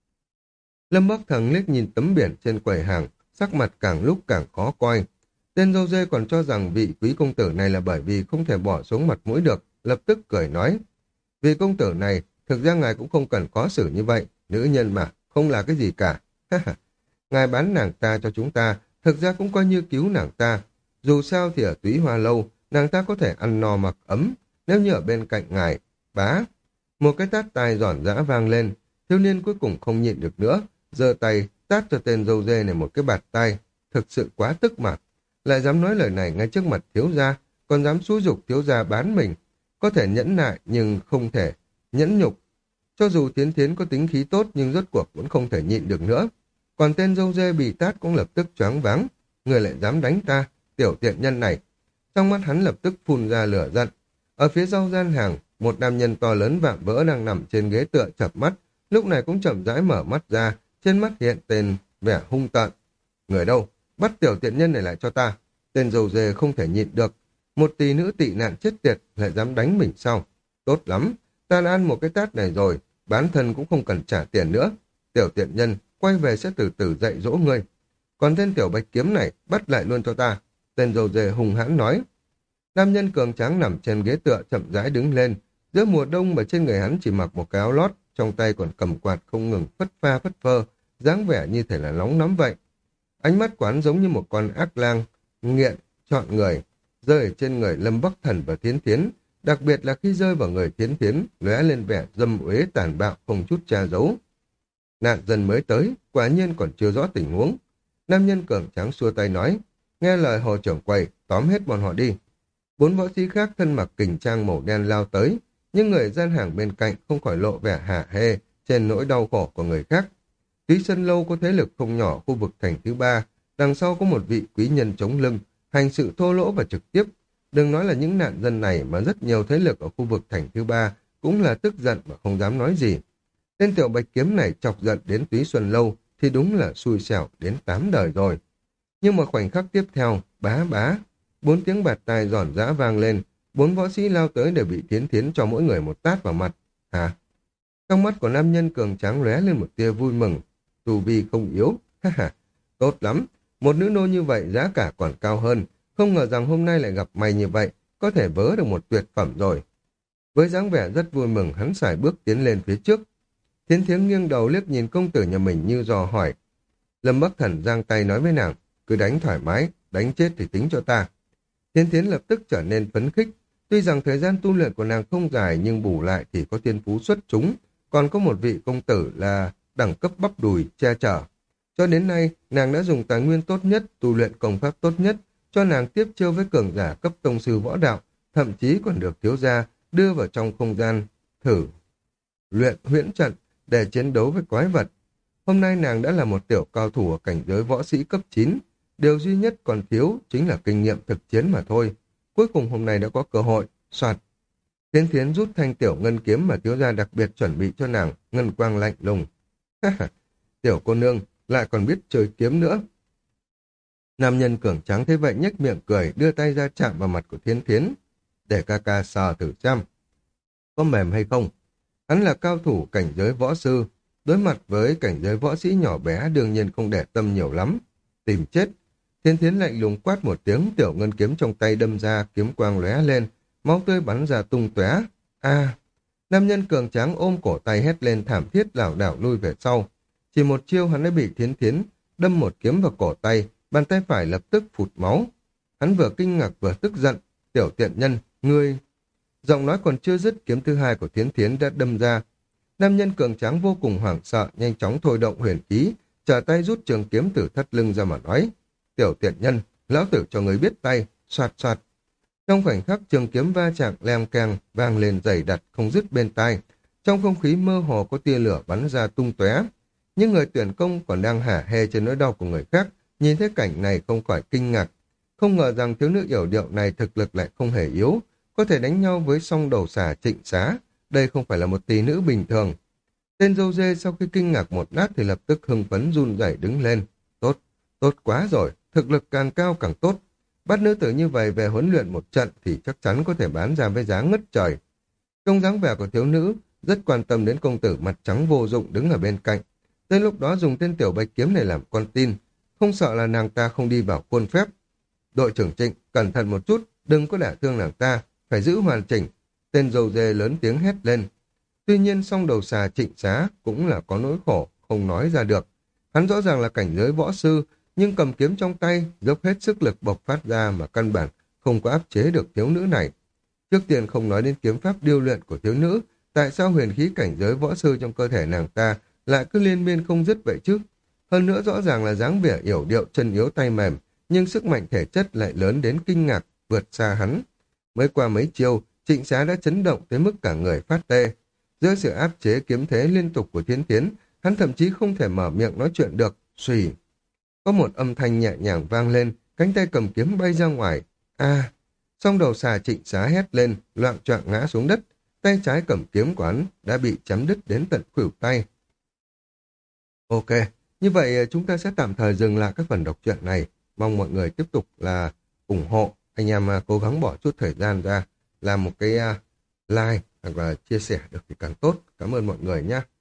Lâm Bắc Thần liếc nhìn tấm biển trên quầy hàng, sắc mặt càng lúc càng khó coi. Tên râu dê còn cho rằng vị quý công tử này là bởi vì không thể bỏ xuống mặt mũi được, lập tức cười nói, vị công tử này, thực ra ngài cũng không cần khó xử như vậy, nữ nhân mà, không là cái gì cả. Ngài bán nàng ta cho chúng ta, thực ra cũng coi như cứu nàng ta. Dù sao thì ở Túy Hoa Lâu, nàng ta có thể ăn no mặc ấm, nếu như ở bên cạnh ngài, bá. Một cái tát tai giòn giã vang lên, thiếu niên cuối cùng không nhịn được nữa, giơ tay tát cho tên râu dê này một cái bạt tai, thực sự quá tức mà. Lại dám nói lời này ngay trước mặt thiếu gia, còn dám xúi giục thiếu gia bán mình. Có thể nhẫn nại nhưng không thể nhẫn nhục. Cho dù Tiến Tiến có tính khí tốt nhưng rốt cuộc vẫn không thể nhịn được nữa. Còn tên râu dê bị tát cũng lập tức choáng váng. Người lại dám đánh ta, tiểu tiện nhân này. Trong mắt hắn lập tức phun ra lửa giận. Ở phía sau gian hàng, một nam nhân to lớn vạm vỡ đang nằm trên ghế tựa chập mắt, lúc này cũng chậm rãi mở mắt ra, trên mắt hiện tên vẻ hung tợn. Người đâu? Bắt tiểu tiện nhân này lại cho ta. Tên râu dê không thể nhịn được. Một tỷ nữ tị nạn chết tiệt lại dám đánh mình sao? Tốt lắm, ta đã ăn một cái tát này rồi, bản thân cũng không cần trả tiền nữa. Tiểu tiện nhân, quay về sẽ từ từ dạy dỗ ngươi. Còn tên tiểu bạch kiếm này, bắt lại luôn cho ta. Tên râu dê hùng hãn nói. Nam nhân cường tráng nằm trên ghế tựa chậm rãi đứng lên. Giữa mùa đông mà trên người hắn chỉ mặc một cái áo lót, trong tay còn cầm quạt không ngừng phất pha phất phơ, dáng vẻ như thể là nóng nóng vậy. Ánh mắt quán giống như một con ác lang, nghiện, chọn người, rơi ở trên người Lâm Bắc Thần và Thiến Thiến, đặc biệt là khi rơi vào người Thiến Thiến, lóe lên vẻ dâm uế tàn bạo không chút che giấu. Nạn dân mới tới, quả nhiên còn chưa rõ tình huống. Nam nhân cường tráng xua tay nói, nghe lời hồ trưởng quầy, tóm hết bọn họ đi. Bốn võ sĩ khác thân mặc kình trang màu đen lao tới, nhưng người gian hàng bên cạnh không khỏi lộ vẻ hả hê trên nỗi đau khổ của người khác. Túy Sân Lâu có thế lực không nhỏ khu vực thành thứ ba, đằng sau có một vị quý nhân chống lưng, hành sự thô lỗ và trực tiếp. Đừng nói là những nạn dân này mà rất nhiều thế lực ở khu vực thành thứ ba cũng là tức giận mà không dám nói gì. Tên tiểu bạch kiếm này chọc giận đến Túy Xuân Lâu thì đúng là xui xẻo đến tám đời rồi. Nhưng mà khoảnh khắc tiếp theo, bá bá, bốn tiếng bạt tai giòn giã vang lên, bốn võ sĩ lao tới để bị Thiến Thiến cho mỗi người một tát vào mặt. Hả? Trong mắt của nam nhân cường tráng lóe lên một tia vui mừng. Tu vi không yếu, ha ha, tốt lắm. Một nữ nô như vậy giá cả còn cao hơn. Không ngờ rằng hôm nay lại gặp mày như vậy, có thể vớ được một tuyệt phẩm rồi. Với dáng vẻ rất vui mừng, hắn sải bước tiến lên phía trước. Thiến Thiến nghiêng đầu liếc nhìn công tử nhà mình như dò hỏi. Lâm Bắc Thần giang tay nói với nàng, cứ đánh thoải mái, đánh chết thì tính cho ta. Thiến Thiến lập tức trở nên phấn khích. Tuy rằng thời gian tu luyện của nàng không dài nhưng bù lại thì có thiên phú xuất chúng, còn có một vị công tử là đẳng cấp bắp đùi che chở. Cho đến nay, nàng đã dùng tài nguyên tốt nhất, tu luyện công pháp tốt nhất, cho nàng tiếp chiêu với cường giả cấp tông sư võ đạo, thậm chí còn được thiếu gia đưa vào trong không gian thử luyện huyễn trận để chiến đấu với quái vật. Hôm nay nàng đã là một tiểu cao thủ ở cảnh giới võ sĩ cấp chín, điều duy nhất còn thiếu chính là kinh nghiệm thực chiến mà thôi. Cuối cùng hôm nay đã có cơ hội, soạt. Thiến Thiến rút thanh tiểu ngân kiếm mà thiếu gia đặc biệt chuẩn bị cho nàng, ngân quang lạnh lùng. Tiểu cô nương lại còn biết chơi kiếm nữa. Nam nhân cường tráng thế vậy nhếch miệng cười, đưa tay ra chạm vào mặt của Thiến Thiến, để ca ca sờ thử xem có mềm hay không. Hắn là cao thủ cảnh giới võ sư, đối mặt với cảnh giới võ sĩ nhỏ bé đương nhiên không để tâm nhiều lắm. Tìm chết. Thiến Thiến lạnh lùng quát một tiếng, tiểu ngân kiếm trong tay đâm ra, kiếm quang lóe lên, máu tươi bắn ra tung tóe. A! Nam nhân cường tráng ôm cổ tay hét lên thảm thiết, lảo đảo lui về sau. Chỉ một chiêu hắn đã bị Thiến Thiến đâm một kiếm vào cổ tay, bàn tay phải lập tức phụt máu. Hắn vừa kinh ngạc vừa tức giận, tiểu tiện nhân, ngươi... Giọng nói còn chưa dứt, kiếm thứ hai của Thiến Thiến đã đâm ra. Nam nhân cường tráng vô cùng hoảng sợ, nhanh chóng thôi động huyền khí, trở tay rút trường kiếm từ thắt lưng ra mà nói. Tiểu tiện nhân, lão tử cho người biết tay, soạt soạt. Trong khoảnh khắc trường kiếm va chạm leng keng vang lên dày đặc không dứt bên tai. Trong không khí mơ hồ có tia lửa bắn ra tung tóe. Những người tuyển công còn đang hả hê trên nỗi đau của người khác, nhìn thấy cảnh này không khỏi kinh ngạc. Không ngờ rằng thiếu nữ yểu điệu này thực lực lại không hề yếu, có thể đánh nhau với song đầu xà Trịnh Xá. Đây không phải là một tỷ nữ bình thường. Tên dâu dê sau khi kinh ngạc một lát thì lập tức hưng phấn run rẩy đứng lên. Tốt, tốt quá rồi, thực lực càng cao càng tốt. Bắt nữ tử như vậy về huấn luyện một trận thì chắc chắn có thể bán ra với giá ngất trời. Trông dáng vẻ của thiếu nữ rất quan tâm đến công tử mặt trắng vô dụng đứng ở bên cạnh. Tới lúc đó dùng tên tiểu bạch kiếm này làm con tin, không sợ là nàng ta không đi vào khuôn phép. Đội trưởng Trịnh, cẩn thận một chút, đừng có đả thương nàng ta, phải giữ hoàn chỉnh. Tên dâu dê lớn tiếng hét lên. Tuy nhiên song đầu xà Trịnh Xá cũng là có nỗi khổ, không nói ra được. Hắn rõ ràng là cảnh giới võ sư, nhưng cầm kiếm trong tay, dốc hết sức lực bộc phát ra mà căn bản không có áp chế được thiếu nữ này. Trước tiên không nói đến kiếm pháp điêu luyện của thiếu nữ, tại sao huyền khí cảnh giới võ sư trong cơ thể nàng ta lại cứ liên miên không dứt vậy chứ? Hơn nữa rõ ràng là dáng vẻ yểu điệu chân yếu tay mềm, nhưng sức mạnh thể chất lại lớn đến kinh ngạc, vượt xa hắn. Mới qua mấy chiêu, Trịnh Xá đã chấn động tới mức cả người phát tê. Giữa sự áp chế kiếm thế liên tục của Thiến Thiến, hắn thậm chí không thể mở miệng nói chuyện được. Xùy. Có một âm thanh nhẹ nhàng vang lên, cánh tay cầm kiếm bay ra ngoài. A! Song đầu xà Trịnh Xá hét lên, loạng choạng ngã xuống đất. Tay trái cầm kiếm của hắn đã bị chém đứt đến tận khuỷu tay. Ok, như vậy chúng ta sẽ tạm thời dừng lại các phần đọc truyện này. Mong mọi người tiếp tục là ủng hộ. Anh em cố gắng bỏ chút thời gian ra làm một cái like hoặc là chia sẻ được thì càng tốt. Cảm ơn mọi người nhé.